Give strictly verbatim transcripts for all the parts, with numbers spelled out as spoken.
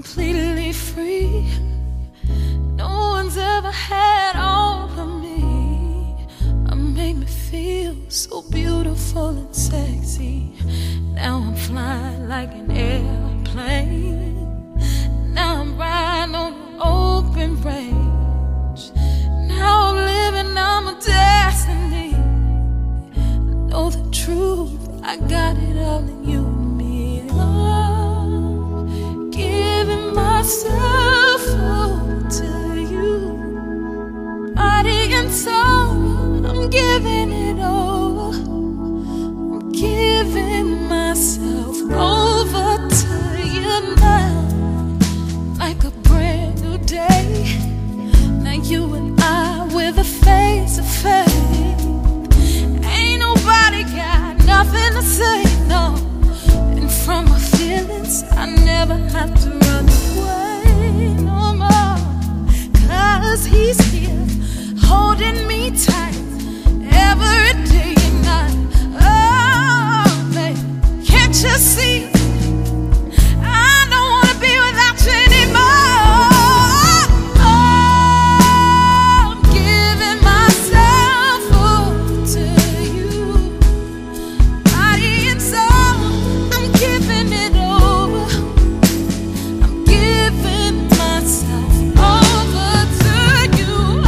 completely free. No one's ever had all of me. I make me feel so beautiful and sexy. Now I'm flying like an airplane. Now I'm riding on an open range. Now I'm living out my destiny. I know the truth, I got it all in you and me. Love, giving myself over to you. Body and soul, I'm giving it over. I'm giving myself over to you now. Like a brand new day. Now you and I, we're the face of faith. Ain't nobody got nothing to say, no. And from my feelings, I never have to run away no more. Cause he's here, holding me tight every day and night. Oh, babe, can't you see? I don't wanna be without you anymore. Oh, I'm giving myself over to you. Body and soul, I'm giving it over. I'm giving myself over to you.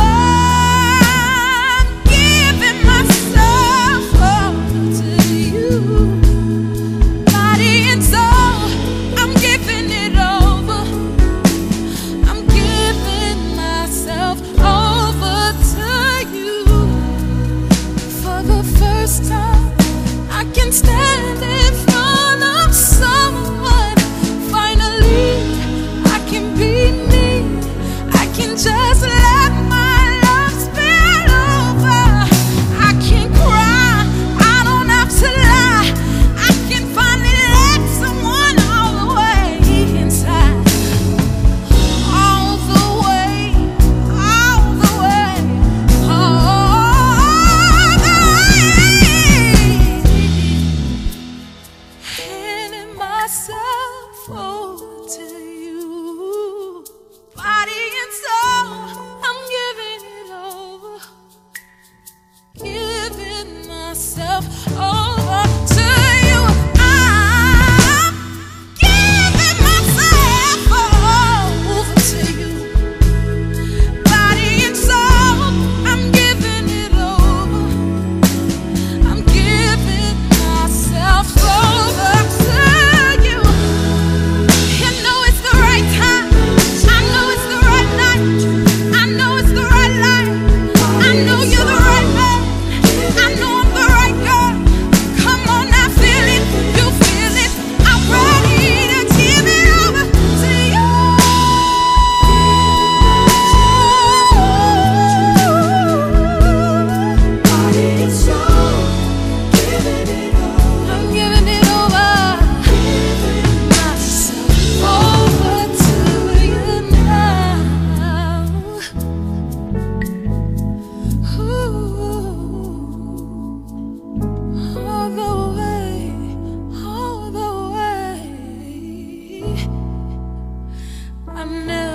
I'm giving myself over to you. Body and soul, I'm giving it over. I'm giving myself over to you. For the first time, I can stand in front of someone. Finally, I can be me. I can just let my love spill over. I can cry, I don't have to lie. I can finally let someone all the way inside. All the way, all the way, all the way. Handing myself over to you. Body and soul, I'm giving it over. Giving myself over to you. I'm giving myself over to you. Body and soul, I'm giving it over. I'm giving myself over to you. You know it's the right time. I know it's the right night. I know it's the right life. I know you're the right man. I know I'm the right girl. Come on now, feel it. You feel it. I'm ready to give it over to you. Body and soul, giving it over. I'm giving it over. Giving myself over to you now. Ooh. All the way, all the way. I'm never